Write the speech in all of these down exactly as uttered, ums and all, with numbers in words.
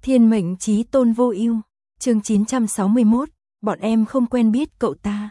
Thiên mệnh chí tôn vô ưu, chương chín trăm sáu mươi mốt, bọn em không quen biết cậu ta.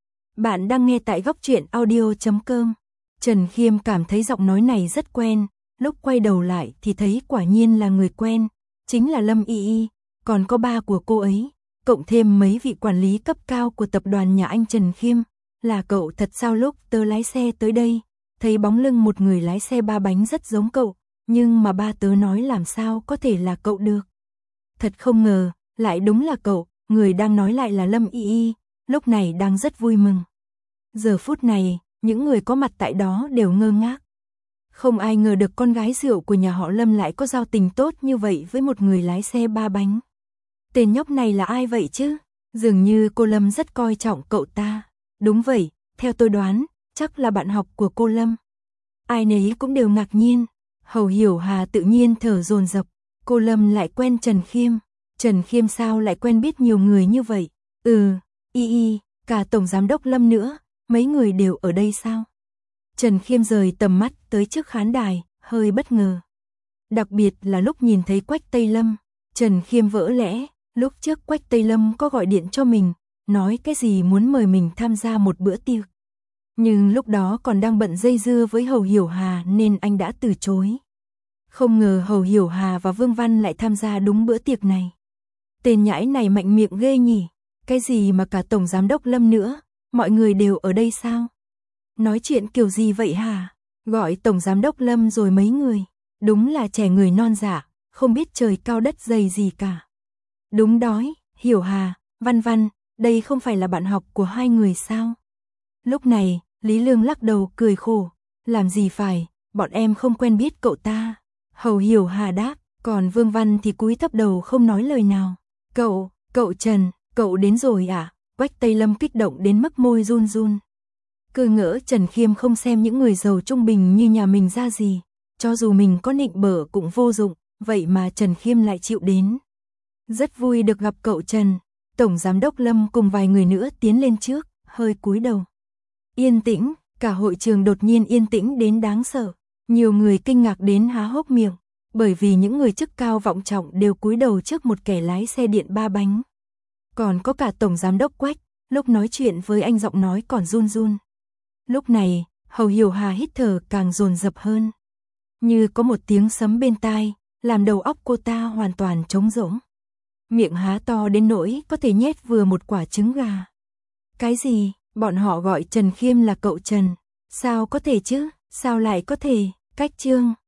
Bạn đang nghe tại góc truyện audio chấm com. Trần Khiêm cảm thấy giọng nói này rất quen, lúc quay đầu lại thì thấy quả nhiên là người quen, chính là Lâm Y Y, còn có ba của cô ấy, cộng thêm mấy vị quản lý cấp cao của tập đoàn nhà anh Trần Khiêm. Là cậu thật sao? Lúc tớ lái xe tới đây, thấy bóng lưng một người lái xe ba bánh rất giống cậu, nhưng mà ba tớ nói làm sao có thể là cậu được. Thật không ngờ, lại đúng là cậu, người đang nói lại là Lâm Y Y, lúc này đang rất vui mừng. Giờ phút này, những người có mặt tại đó đều ngơ ngác. Không ai ngờ được con gái rượu của nhà họ Lâm lại có giao tình tốt như vậy với một người lái xe ba bánh. Tên nhóc này là ai vậy chứ? Dường như cô Lâm rất coi trọng cậu ta. Đúng vậy, theo tôi đoán, chắc là bạn học của cô Lâm. Ai nấy cũng đều ngạc nhiên. Hầu Hiểu Hà tự nhiên thở dồn dập. Cô Lâm lại quen Trần Khiêm. Trần Khiêm sao lại quen biết nhiều người như vậy? Ừ, Y Y, cả Tổng Giám đốc Lâm nữa, mấy người đều ở đây sao? Trần Khiêm rời tầm mắt tới trước khán đài, hơi bất ngờ. Đặc biệt là lúc nhìn thấy Quách Tây Lâm, Trần Khiêm vỡ lẽ, lúc trước Quách Tây Lâm có gọi điện cho mình, nói cái gì muốn mời mình tham gia một bữa tiệc. Nhưng lúc đó còn đang bận dây dưa với Hầu Hiểu Hà nên anh đã từ chối. Không ngờ Hầu Hiểu Hà và Vương Văn lại tham gia đúng bữa tiệc này. Tên nhãi này mạnh miệng ghê nhỉ, cái gì mà cả Tổng Giám đốc Lâm nữa, mọi người đều ở đây sao? Nói chuyện kiểu gì vậy hả? Gọi Tổng Giám đốc Lâm rồi mấy người, đúng là trẻ người non dạ, không biết trời cao đất dày gì cả. Đúng đói, Hiểu Hà, Văn Văn, đây không phải là bạn học của hai người sao? Lúc này, Lý Lương lắc đầu cười khổ, làm gì phải, bọn em không quen biết cậu ta. Hầu Hiểu Hà đáp, còn Vương Văn thì cúi thấp đầu không nói lời nào. Cậu, cậu Trần, cậu đến rồi à? Quách Tây Lâm kích động đến mức môi run run. Cứ ngỡ Trần Khiêm không xem những người giàu trung bình như nhà mình ra gì, cho dù mình có nịnh bợ cũng vô dụng, vậy mà Trần Khiêm lại chịu đến. Rất vui được gặp cậu Trần. Tổng Giám đốc Lâm cùng vài người nữa tiến lên trước, hơi cúi đầu. Yên tĩnh, cả hội trường đột nhiên yên tĩnh đến đáng sợ. Nhiều người kinh ngạc đến há hốc miệng, bởi vì những người chức cao vọng trọng đều cúi đầu trước một kẻ lái xe điện ba bánh. Còn có cả Tổng Giám đốc Quách, lúc nói chuyện với anh giọng nói còn run run. Lúc này, Hầu Hiểu Hà hít thở càng dồn dập hơn. Như có một tiếng sấm bên tai, làm đầu óc cô ta hoàn toàn trống rỗng. Miệng há to đến nỗi có thể nhét vừa một quả trứng gà. Cái gì? Bọn họ gọi Trần Khiêm là cậu Trần. Sao có thể chứ? Sao lại có thể? Cách chương